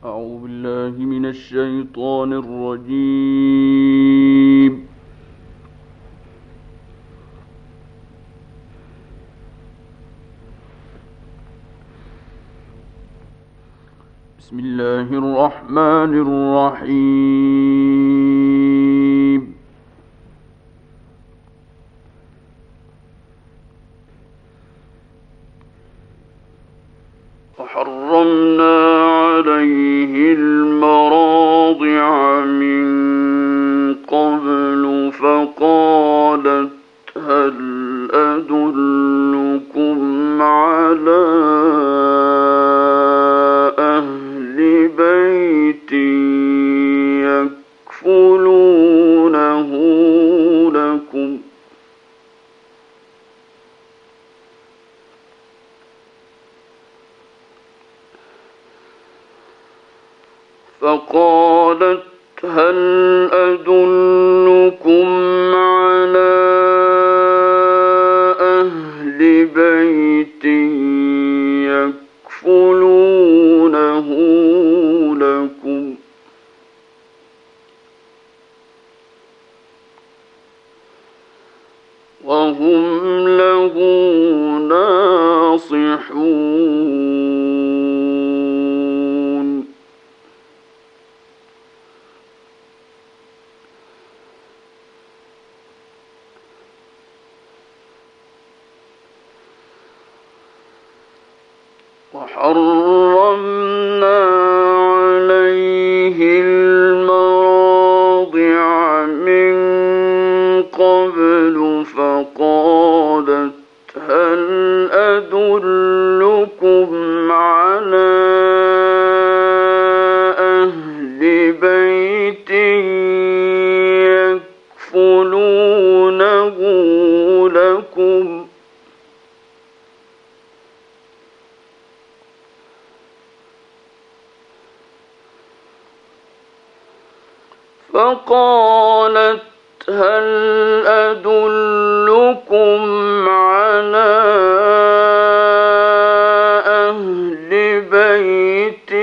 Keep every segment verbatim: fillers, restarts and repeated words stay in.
أعوذ بالله من الشيطان الرجيم. بسم الله الرحمن الرحيم. وحرمنا عليه المراضع من قبل فقالت هل أدلكم على أهل بيت يكفلونه لكم فقالت هل أدلكم على أهل بيت يكفلونه لكم وهم له ناصحون. وحرمنا عليه المراضع من قبل فقالت هل أدلكم على أهل بيت يكفلونه لكم فقالت هل أدلكم على أهل بيت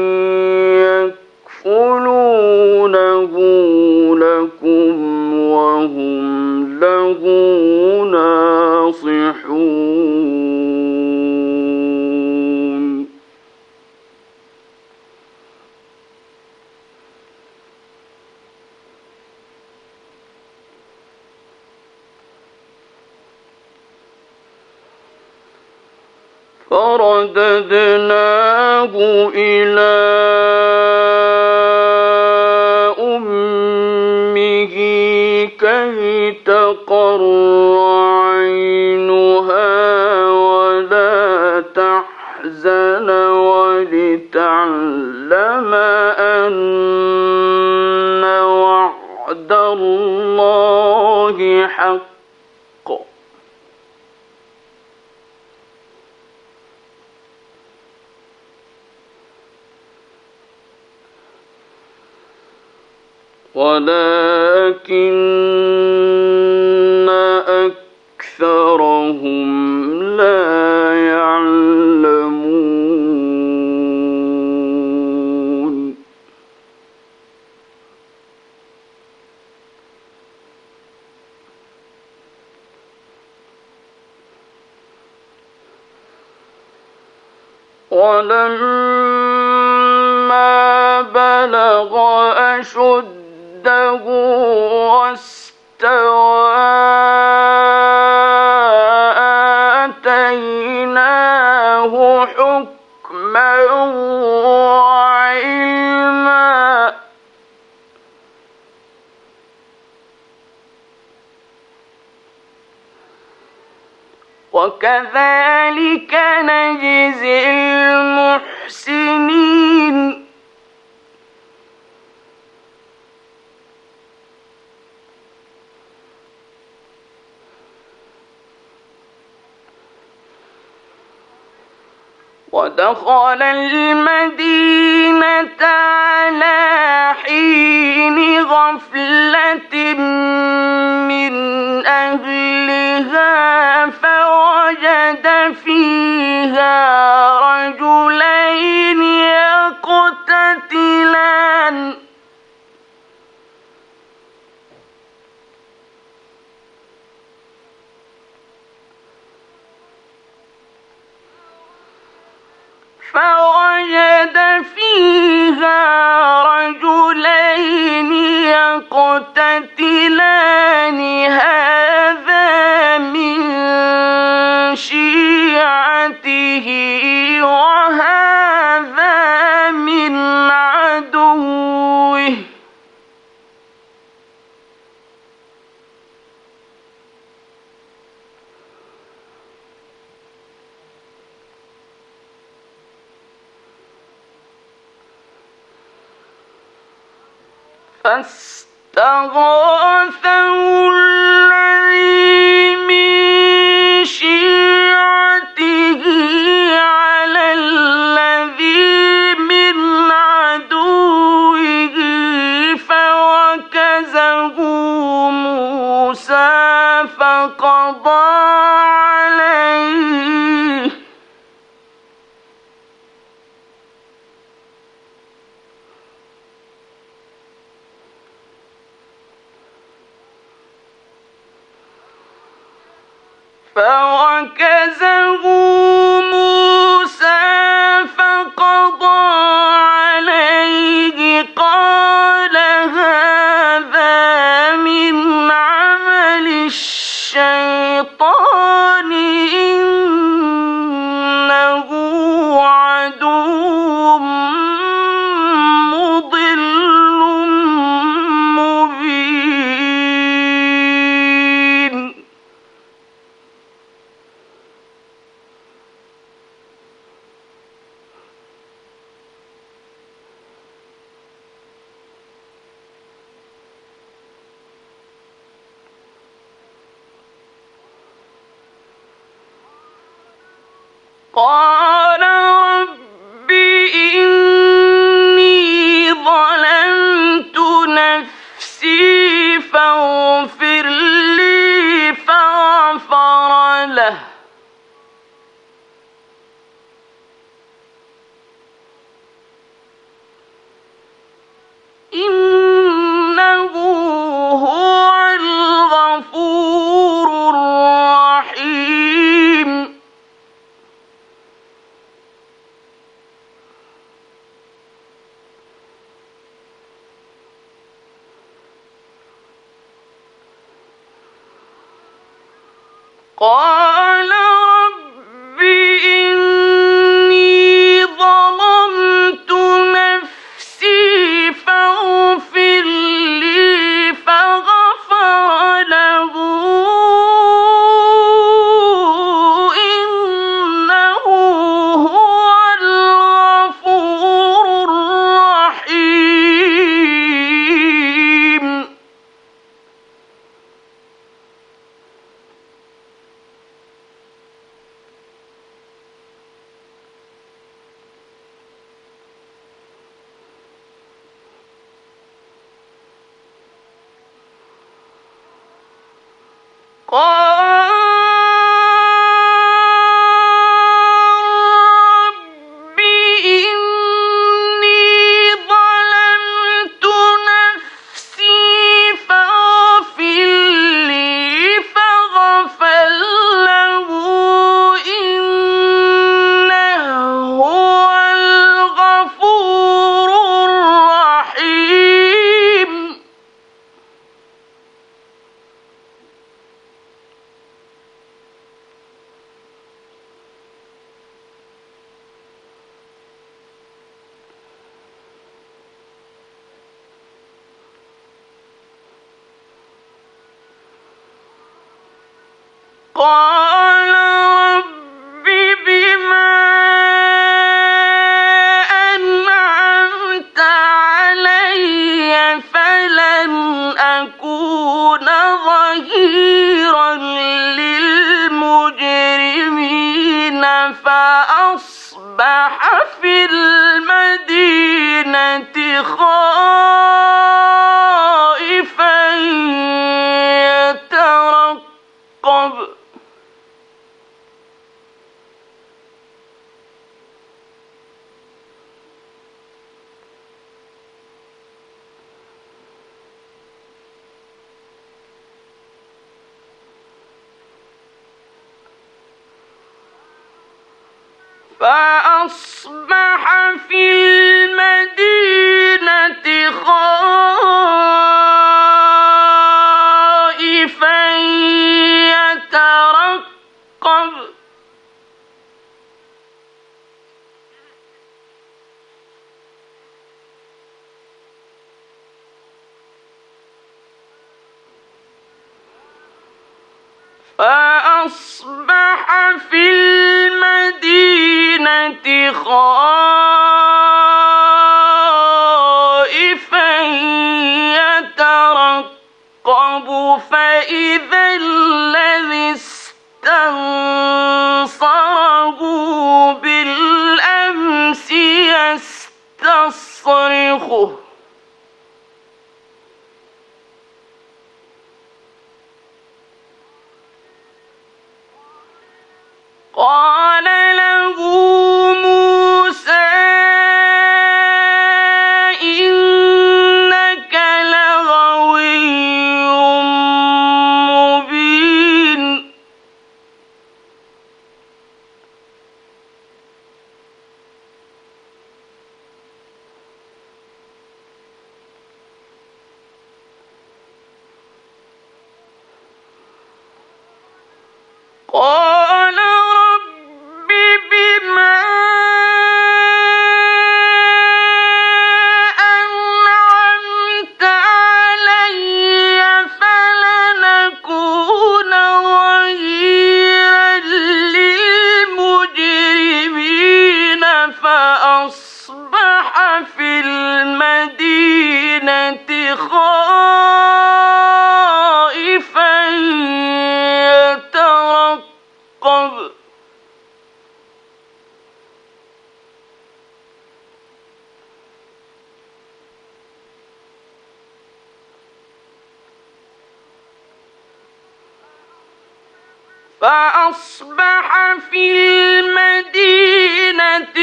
يكفلونه لكم وهم له ناصحون. فرددناه إلى أمه كي تقر عينها ولا تحزن ولتعلم أن وعد الله حق ولكن أكثرهم لا يعلمون. ولما بلغ أشده واستوى آتيناه حكما وعلما وكذلك نجزي المحسنين. ودخل المدينة على حين غفلة من أهلها فوجد فيها رجلين يقتتلان يقتتلان هذا من شيعته وهذا من عدوه فاستغاثه الذي من شيعته على الذي من عدوه فوكزه موسى فقضى عليه فوكزه موسى فقضى عليه قال هذا من عمل الشيطان إنه عدو مضل مبين قال رب إني ظلمت نفسي فاغفر لي فغفر له إنه هو الغفور الرحيم قال رب إني ظلمت نفسي فاغفر لي فغفر له إنه هو الغفور الرحيم قال رب إني ظلمت نفسي فاغفر لي فغفر له إنه هو الغفور الرحيم قال رب بما أنعمت علي فلن أكون ظهيرا للمجرمين فأصبح في المدينة خائفا يترقب فأصبح في المدينة خائفا فأصبح في المدينة خائفا يترقب فإذا الذي استنصره بالأمس يستصرخه قال له موسى إنك لغوي مبين قال رب بما أنعمت علي فلنكون ظهيرا للمجرمين فأصبح في المدينة خائفا يترقب فأصبح في المدينة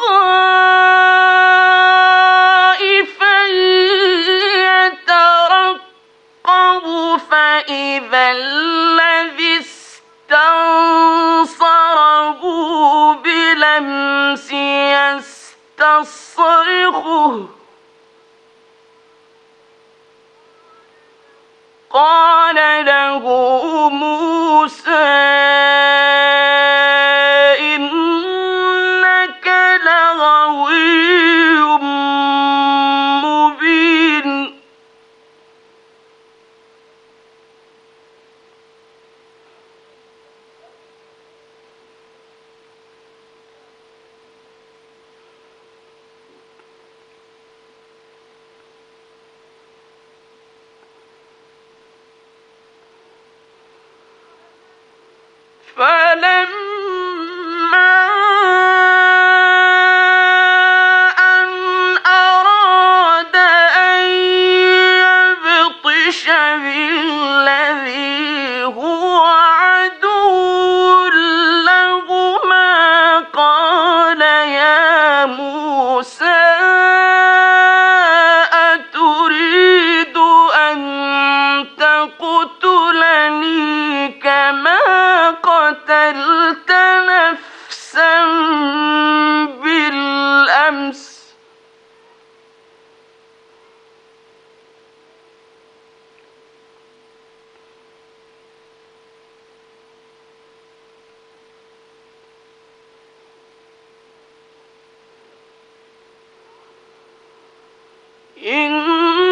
خائفا يترقب فإذا الذي استنصره بالأمس يستصرخه قال له موسى إنك لغوي مبين فلما أن أراد أن يبطش بالذي هو عدو لهما قال يا موسى أتريد أن تقتلني كما قتلت نفسا بالأمس إن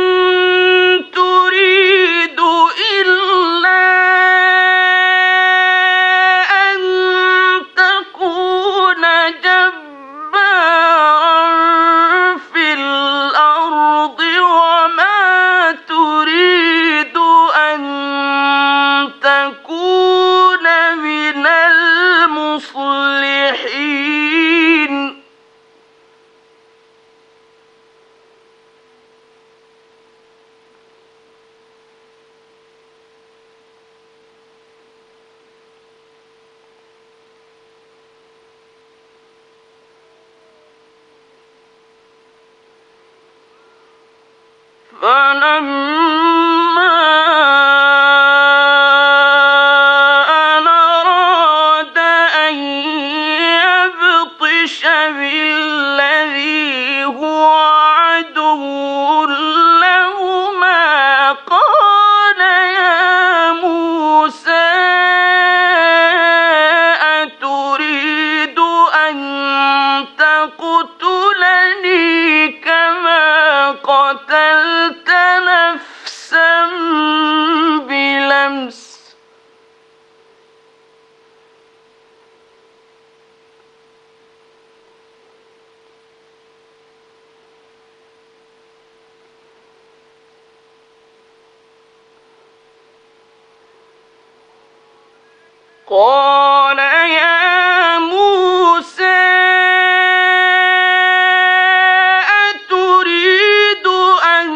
تريد إلا أن تكون جبارا في الأرض وما تريد أن تكون من المصلحين فلما أن أراد أن يبطش بالذي هو عدو لهما قال يا موسى أتريد أن تقتلني كما قتلت نفسا قال يا موسى أتريد أن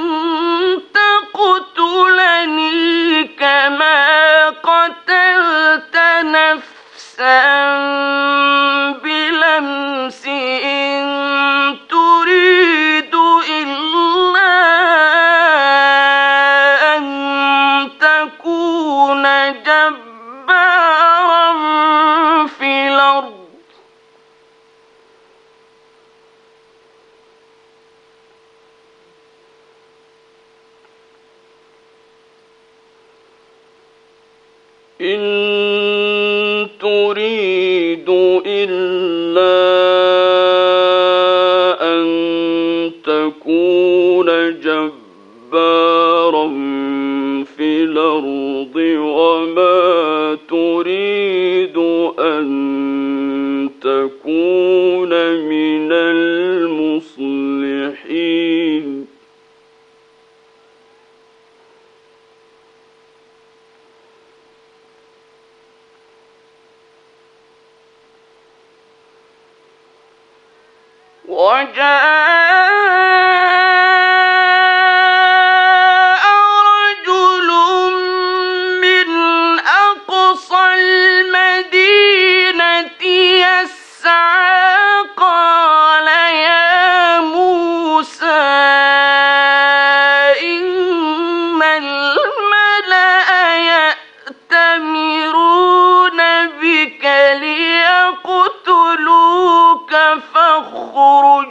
تقتلني كما قتلت نفسا بلمس إن تريد إلا أن تكون جبارا في الأرض إن تريد إلا أن تكون جبارا في الأرض وما تريد أن تكون من المصلحين وجاء رجل من أقصى المدينة يسعى قال يا موسى إن الملأ يأتمرون بك ليقتلوك فاخرج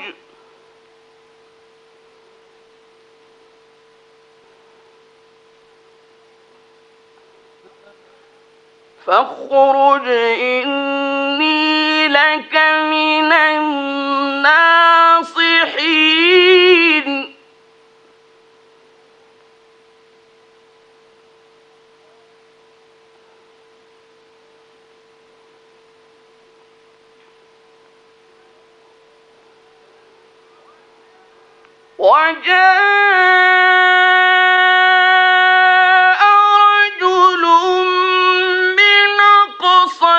فاخرج إني لك من الناصحين وجاء رجل من أقصى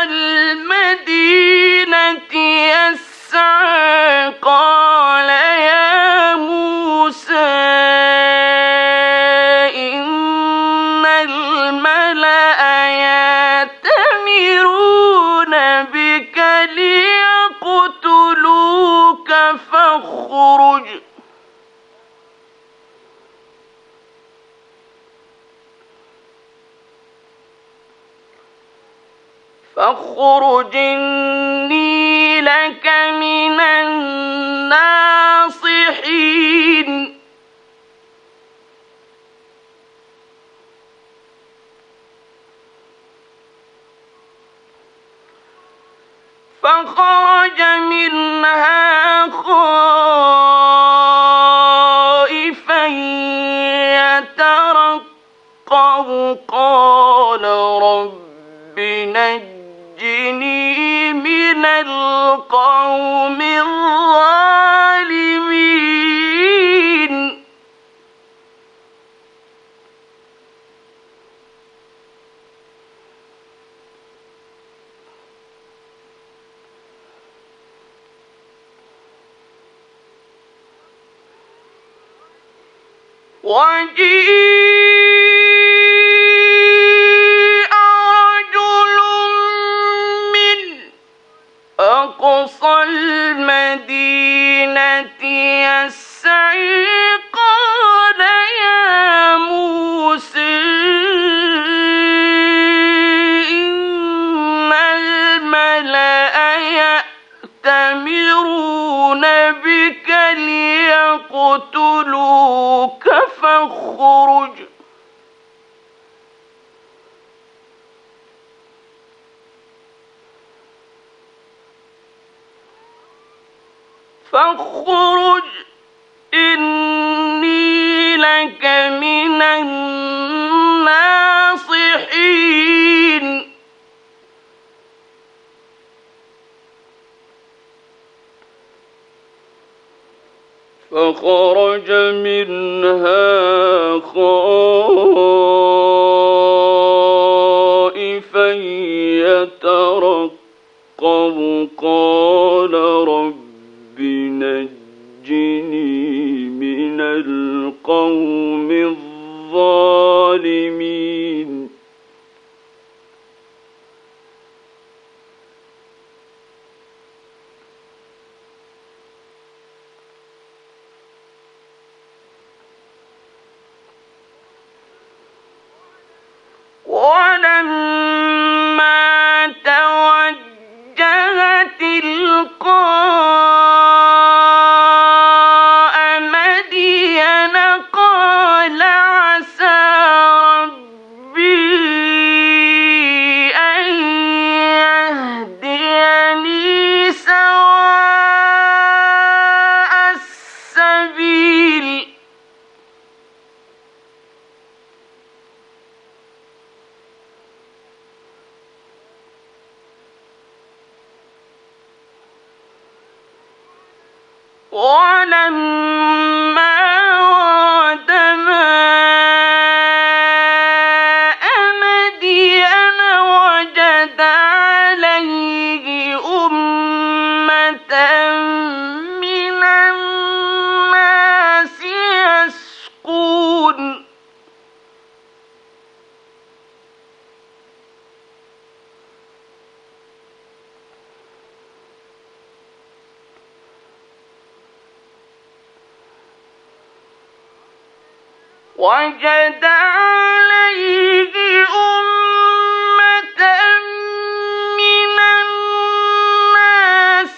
المدينة يسعى قال يا موسى إن الملأ يأتمرون بك ليقتلوك فاخرج فاخرج إني لك من الناصحين فخرج منها خائفا يترقب قال رب نجني من القوم الظالمين وجيء رجل من أقصى المدينة يسعى قال يا موسى إن الملأ يأتمرون بك ليقتلوك فاخرج فاخرج إني لك من الناصحين فخرج منها خائفا يترقب قال رب نجني من القوم الظالمين ولما توجه تلقاء مدين قال عسى ربي أن يهديني سواء السبيل ولما ورد ماء مدين وجد عليه أمة من الناس يسقون وجد عليه أمة من الناس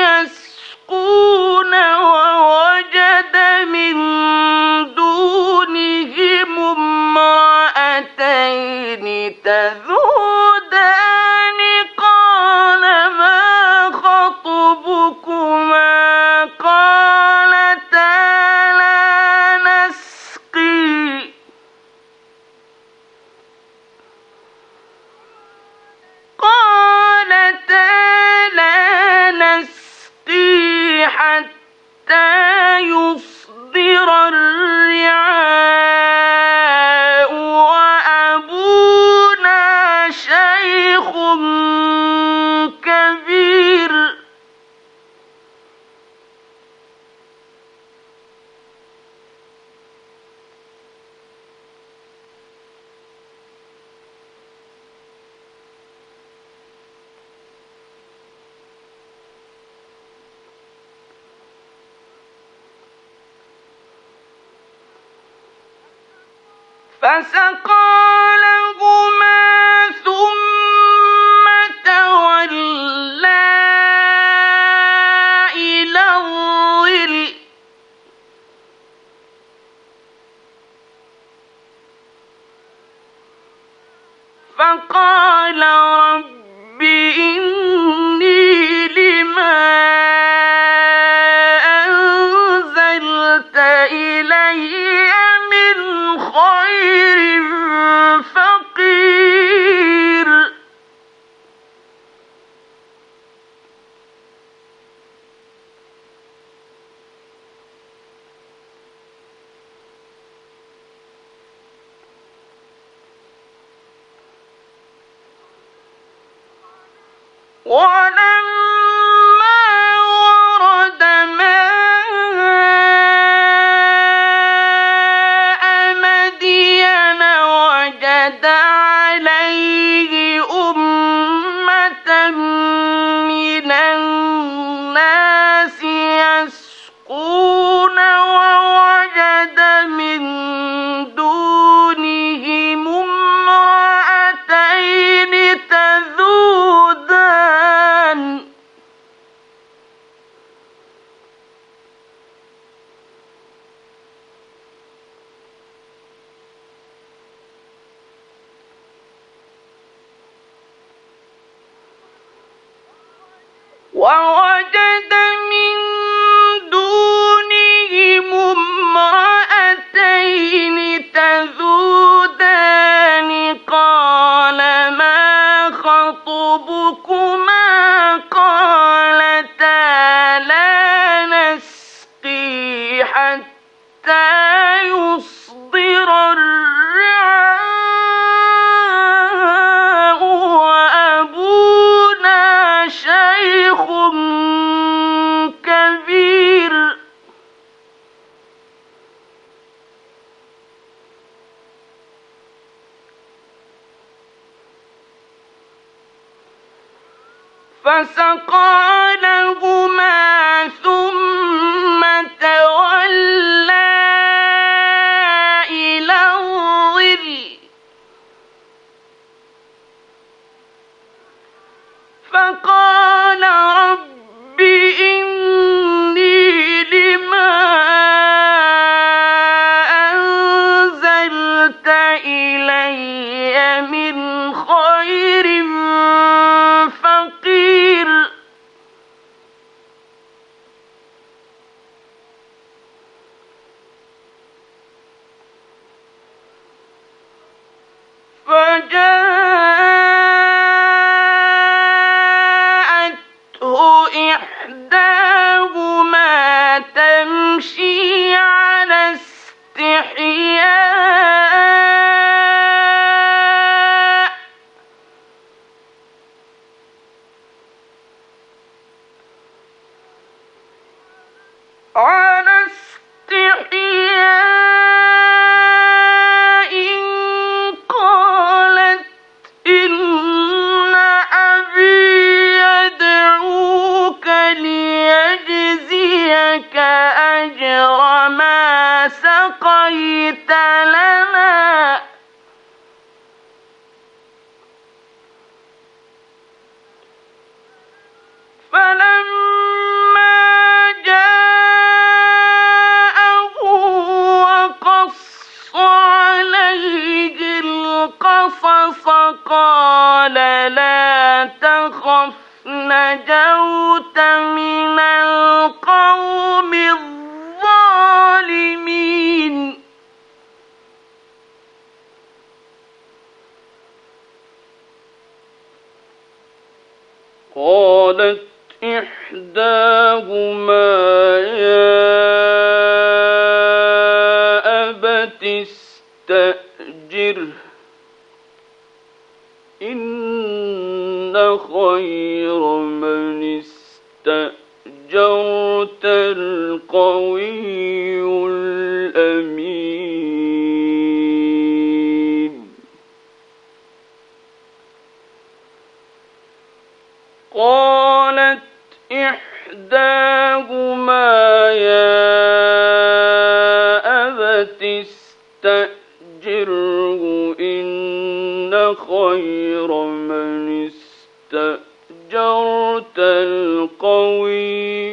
يسقون ووجد من دونهم امرأتين تذودان قال ما خطبكما قالتا حتى يصدر الرعاء وأبونا شيخ كبير فسقى لهما ثم تولى إلى الظل فقال رب إني لما أنزلت إلي من خير فقير ولما ورد ماء مدين وجد عليه أمة من الناس يسقون ووجد من دونهم امرأتين تذودان ووجد من دونهم امرأتين تذودان قال ما خطبكما قالتا لا نسقي حتى يصدر الرعاء وأبونا فسقى لهما ثم تولى إلى الظل فقال رب إني لما أنزلت إلي من خير فقير فجاءته إحداهما تمشي على استحياء على استحياء قالت إن أبي يدعوك ليجزيك أجر ما سقيت لنا فلما جاءه وقص عليه القصص قال لا تخف نجوت من القوم الظالمين قالت إحداهما يا أبت استأجره إن خير من استأجرت القوي الأمين قالت إحداهما يا أبت استأجره إن خير من استأجرت القوي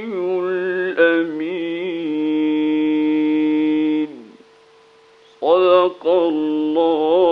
الأمين صدق الله